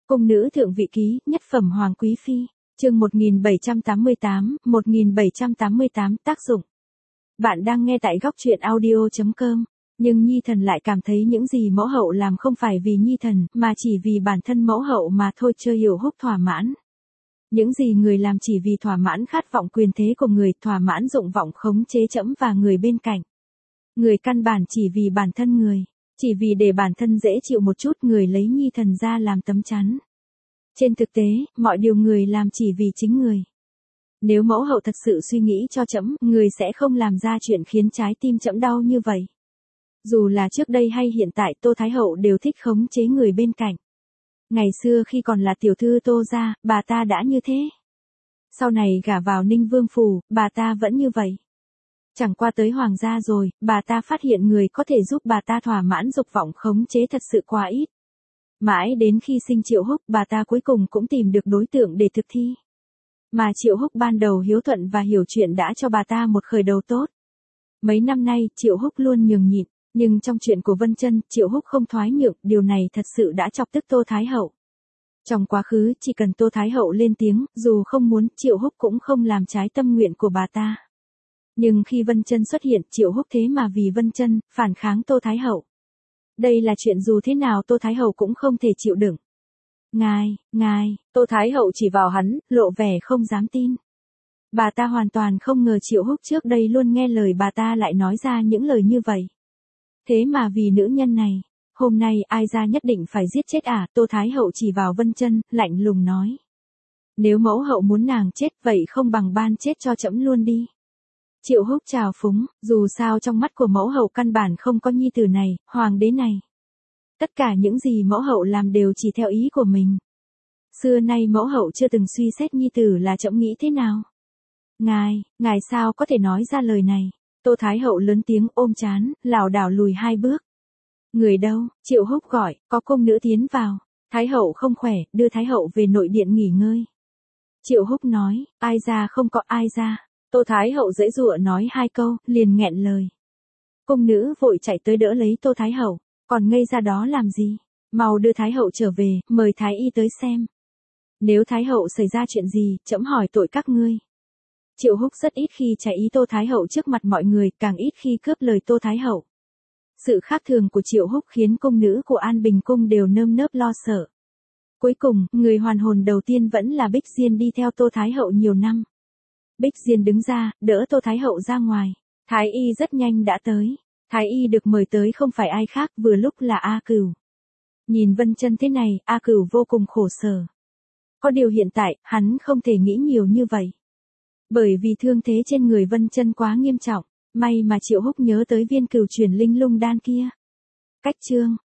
Cung nữ thượng vị ký, nhất phẩm hoàng quý phi, chương 1788, tác dụng. Bạn đang nghe tại góc truyện audio.com, nhưng Nhi Thần lại cảm thấy những gì mẫu hậu làm không phải vì Nhi Thần, mà chỉ vì bản thân mẫu hậu mà thôi. Chưa hiểu húc thỏa mãn. Những gì người làm chỉ vì thỏa mãn khát vọng quyền thế của người, thỏa mãn dụng vọng khống chế trẫm và người bên cạnh. Người căn bản chỉ vì bản thân người, chỉ vì để bản thân dễ chịu một chút, người lấy Nhi Thần ra làm tấm chắn. Trên thực tế, mọi điều người làm chỉ vì chính người. Nếu mẫu hậu thật sự suy nghĩ cho trẫm, người sẽ không làm ra chuyện khiến trái tim trẫm đau như vậy. Dù là trước đây hay hiện tại, Tô Thái Hậu đều thích khống chế người bên cạnh. Ngày xưa khi còn là tiểu thư Tô gia, bà ta đã như thế. Sau này gả vào Ninh Vương phủ, bà ta vẫn như vậy. Chẳng qua tới hoàng gia rồi, bà ta phát hiện người có thể giúp bà ta thỏa mãn dục vọng khống chế thật sự quá ít. Mãi đến khi sinh Triệu Húc, bà ta cuối cùng cũng tìm được đối tượng để thực thi. Mà Triệu Húc ban đầu hiếu thuận và hiểu chuyện đã cho bà ta một khởi đầu tốt. Mấy năm nay, Triệu Húc luôn nhường nhịn, nhưng trong chuyện của Vân Chân, Triệu Húc không thoái nhượng, điều này thật sự đã chọc tức Tô Thái Hậu. Trong quá khứ, chỉ cần Tô Thái Hậu lên tiếng, dù không muốn, Triệu Húc cũng không làm trái tâm nguyện của bà ta. Nhưng khi Vân Chân xuất hiện, Triệu Húc thế mà vì Vân Chân, phản kháng Tô Thái Hậu. Đây là chuyện dù thế nào Tô Thái Hậu cũng không thể chịu đựng. Ngài, Tô Thái Hậu chỉ vào hắn, lộ vẻ không dám tin. Bà ta hoàn toàn không ngờ Triệu Húc trước đây luôn nghe lời bà ta lại nói ra những lời như vậy. Thế mà vì nữ nhân này, hôm nay ai ra nhất định phải giết chết à? Tô Thái Hậu chỉ vào Vân Chân, lạnh lùng nói. Nếu mẫu hậu muốn nàng chết, vậy không bằng ban chết cho trẫm luôn đi. Triệu Húc trào phúng, dù sao trong mắt của mẫu hậu căn bản không có nhi tử này, hoàng đế này. Tất cả những gì mẫu hậu làm đều chỉ theo ý của mình. Xưa nay mẫu hậu chưa từng suy xét nhi tử là trẫm nghĩ thế nào. Ngài sao có thể nói ra lời này? Tô Thái Hậu lớn tiếng ôm trán, lảo đảo lùi 2 bước. Người đâu? Triệu Húc gọi, có cung nữ tiến vào. Thái Hậu không khỏe, đưa Thái Hậu về nội điện nghỉ ngơi. Triệu Húc nói, ai ra không có ai ra. Tô Thái Hậu giãy giụa nói 2 câu, liền nghẹn lời. Cung nữ vội chạy tới đỡ lấy Tô Thái Hậu, còn ngây ra đó làm gì? Mau đưa Thái Hậu trở về, mời Thái y tới xem. Nếu Thái Hậu xảy ra chuyện gì, trẫm hỏi tội các ngươi. Triệu Húc rất ít khi trái ý Tô Thái Hậu trước mặt mọi người, càng ít khi cướp lời Tô Thái Hậu. Sự khác thường của Triệu Húc khiến cung nữ của An Bình Cung đều nơm nớp lo sợ. Cuối cùng, người hoàn hồn đầu tiên vẫn là Bích Diên đi theo Tô Thái Hậu nhiều năm. Bích Diên đứng ra, đỡ Tô Thái Hậu ra ngoài. Thái y rất nhanh đã tới. Thái y được mời tới không phải ai khác, vừa lúc là A Cửu. Nhìn Vân Chân thế này, A Cửu vô cùng khổ sở. Có điều hiện tại, hắn không thể nghĩ nhiều như vậy. Bởi vì thương thế trên người Vân Chân quá nghiêm trọng, may mà Triệu Húc nhớ tới viên cửu chuyển linh lung đan kia. Cách chương,